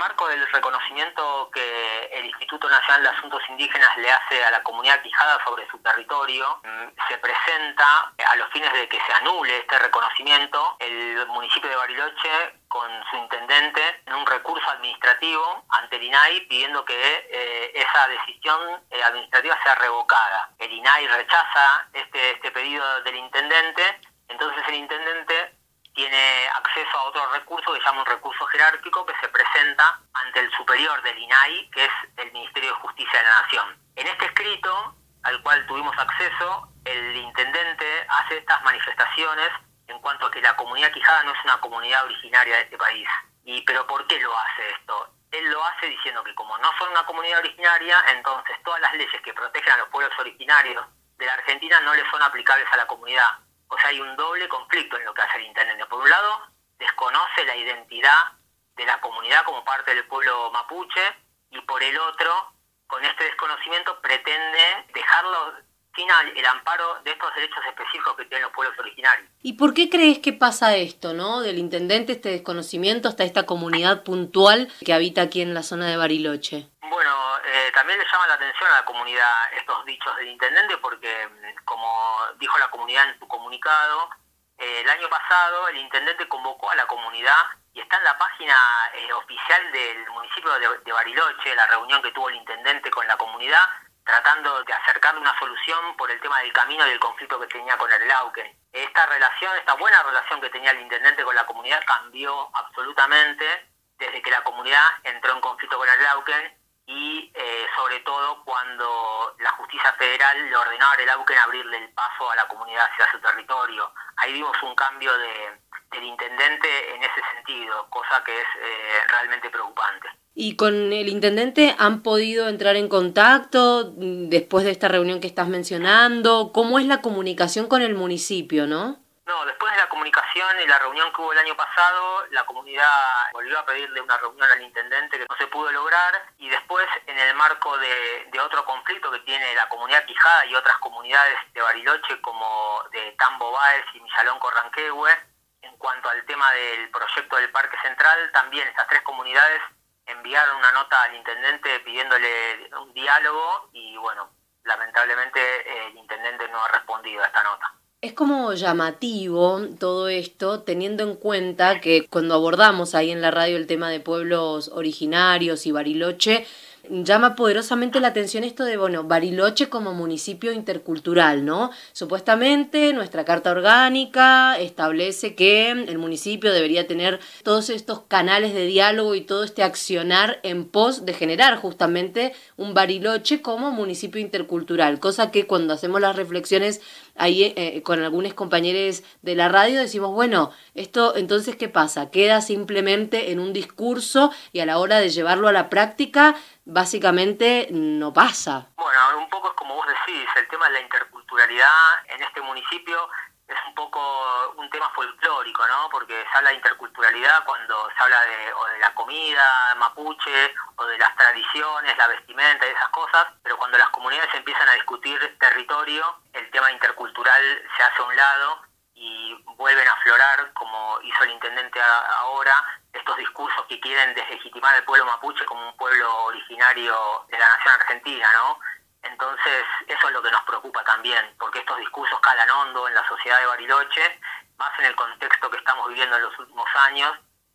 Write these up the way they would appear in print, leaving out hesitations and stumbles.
marco del reconocimiento que el Instituto Nacional de Asuntos Indígenas le hace a la comunidad quijada sobre su territorio, se presenta a los fines de que se anule este reconocimiento el municipio de Bariloche con su intendente en un recurso administrativo ante el INAI pidiendo que esa decisión administrativa sea revocada. El INAI rechaza este pedido del intendente, entonces el intendente tiene acceso a otro recurso que se llama un recurso jerárquico que se presenta ante el superior del INAI, que es el Ministerio de Justicia de la Nación. En este escrito, al cual tuvimos acceso, el intendente hace estas manifestaciones en cuanto a que la comunidad quijada no es una comunidad originaria de este país. ¿Pero por qué lo hace esto? Él lo hace diciendo que como no son una comunidad originaria, entonces todas las leyes que protegen a los pueblos originarios de la Argentina no le son aplicables a la comunidad. O sea, hay un doble conflicto en lo que hace el intendente. Por un lado, desconoce la identidad de la comunidad como parte del pueblo mapuche, y por el otro, con este desconocimiento pretende dejarlo sin el amparo de estos derechos específicos que tienen los pueblos originarios. ¿Y por qué crees que pasa esto, no? Del intendente, este desconocimiento hasta esta comunidad puntual que habita aquí en la zona de Bariloche. Bueno, también le llama la atención a la comunidad estos dichos del intendente porque, como dijo la comunidad en su comunicado, el año pasado el intendente convocó a la comunidad y está en la página oficial del municipio de Bariloche, la reunión que tuvo el intendente con la comunidad, tratando de acercar una solución por el tema del camino y el conflicto que tenía con el Lauquen. Esta buena relación que tenía el intendente con la comunidad cambió absolutamente desde que la comunidad entró en conflicto con el Lauquen y sobre todo cuando la justicia federal le ordenó a Lauquen abrirle el paso a la comunidad hacia su territorio. Ahí vimos un cambio del intendente en ese sentido, cosa que es realmente preocupante. ¿Y con el intendente han podido entrar en contacto después de esta reunión que estás mencionando? ¿Cómo es la comunicación con el municipio, no? No, después de la comunicación y la reunión que hubo el año pasado, la comunidad volvió a pedirle una reunión al intendente que no se pudo lograr, y después, en el marco de otro conflicto que tiene la comunidad quijada y otras comunidades de Bariloche como de Tambo Báez y Millalón Corranquehue, en cuanto al tema del proyecto del Parque Central, también estas tres comunidades enviaron una nota al intendente pidiéndole un diálogo y, bueno, lamentablemente el intendente no ha respondido a esta nota. Es como llamativo todo esto, teniendo en cuenta que cuando abordamos ahí en la radio el tema de pueblos originarios y Bariloche, llama poderosamente la atención esto de, Bariloche como municipio intercultural, ¿no? Supuestamente nuestra Carta Orgánica establece que el municipio debería tener todos estos canales de diálogo y todo este accionar en pos de generar justamente un Bariloche como municipio intercultural, cosa que cuando hacemos las reflexiones ahí con algunos compañeros de la radio decimos, esto entonces ¿qué pasa? Queda simplemente en un discurso y a la hora de llevarlo a la práctica básicamente no pasa. Bueno, un poco es como vos decís, el tema de la interculturalidad en este municipio es un poco un tema folclórico, ¿no? Porque se habla de interculturalidad cuando se habla de la comida mapuche o de las tradiciones, la vestimenta y esas cosas, pero cuando las comunidades empiezan a discutir territorio, el tema intercultural se hace a un lado y vuelven a aflorar, como hizo el intendente ahora, estos discursos que quieren deslegitimar al pueblo mapuche como un pueblo originario de la nación argentina, ¿no? Entonces, eso es lo que nos preocupa también, porque estos discursos calan hondo en la sociedad de Bariloche, más en el contexto que estamos viviendo en los últimos años,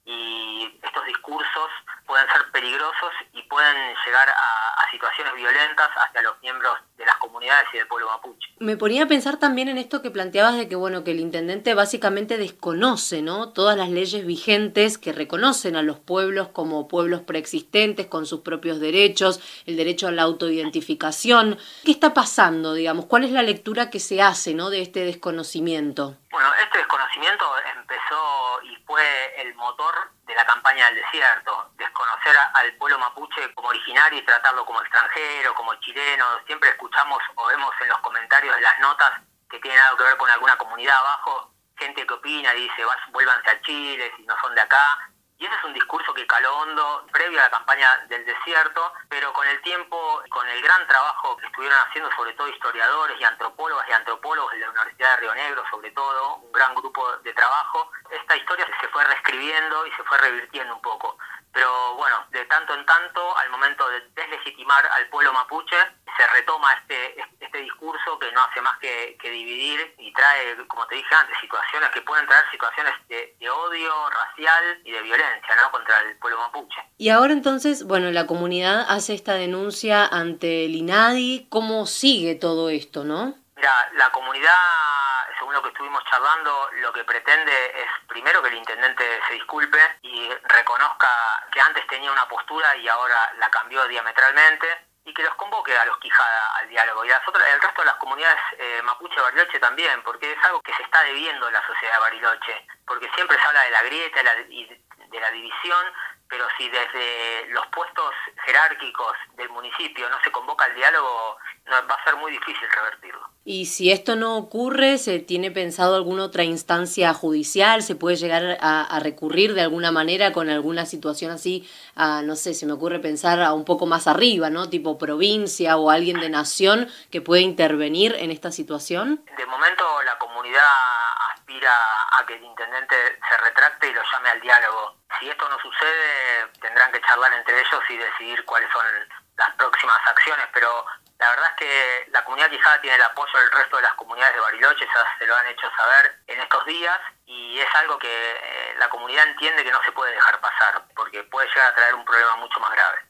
y estos discursos pueden ser peligrosos y pueden llegar a situaciones violentas hacia los miembros de las comunidades y del pueblo mapuche. Me ponía a pensar también en esto que planteabas de que, que el intendente básicamente desconoce, ¿no? Todas las leyes vigentes que reconocen a los pueblos como pueblos preexistentes con sus propios derechos, el derecho a la autoidentificación. ¿Qué está pasando, digamos? ¿Cuál es la lectura que se hace, ¿no? de este desconocimiento? Bueno, este desconocimiento empezó y fue el motor de la campaña del desierto, desconocer al pueblo mapuche como originario y tratarlo como extranjero, como chileno. Siempre escuchamos o vemos en los comentarios de las notas que tienen algo que ver con alguna comunidad abajo, gente que opina y dice, vuélvanse a Chile si no son de acá. Y ese es un discurso que caló hondo previo a la campaña del desierto, pero con el tiempo, con el gran trabajo que estuvieron haciendo sobre todo historiadores y antropólogos de la Universidad de Río Negro, sobre todo, un gran grupo de trabajo, esta historia se fue reescribiendo y se fue revirtiendo un poco. Pero bueno, de tanto en tanto, al momento de deslegitimar al pueblo mapuche, se retoma este discurso que no hace más que dividir y trae, como te dije antes, situaciones que pueden traer situaciones de odio racial y de violencia, ¿no?, contra el pueblo mapuche. Y ahora entonces, bueno, la comunidad hace esta denuncia ante el INADI. ¿Cómo sigue todo esto, no? Mira, la comunidad, según lo que estuvimos charlando, lo que pretende es primero que el intendente se disculpe y reconozca que antes tenía una postura y ahora la cambió diametralmente, y que los convoque a los Quijada al diálogo, y el resto de las comunidades mapuche, Bariloche también, porque es algo que se está debiendo en la sociedad de Bariloche, porque siempre se habla de la grieta y de la división, pero si desde los puestos jerárquicos del municipio no se convoca al diálogo, va a ser muy difícil revertirlo. Y si esto no ocurre, ¿se tiene pensado alguna otra instancia judicial? ¿Se puede llegar a recurrir de alguna manera con alguna situación así? No sé, se me ocurre pensar a un poco más arriba, ¿no? Tipo provincia o alguien de nación que puede intervenir en esta situación. De momento la comunidad aspira a que el intendente se retracte y lo llame al diálogo. Si esto no sucede, tendrán que charlar entre ellos y decidir cuáles son las próximas acciones, pero la verdad es que la comunidad Quijada tiene el apoyo del resto de las comunidades de Bariloche, ya se lo han hecho saber en estos días, y es algo que la comunidad entiende que no se puede dejar pasar, porque puede llegar a traer un problema mucho más grave.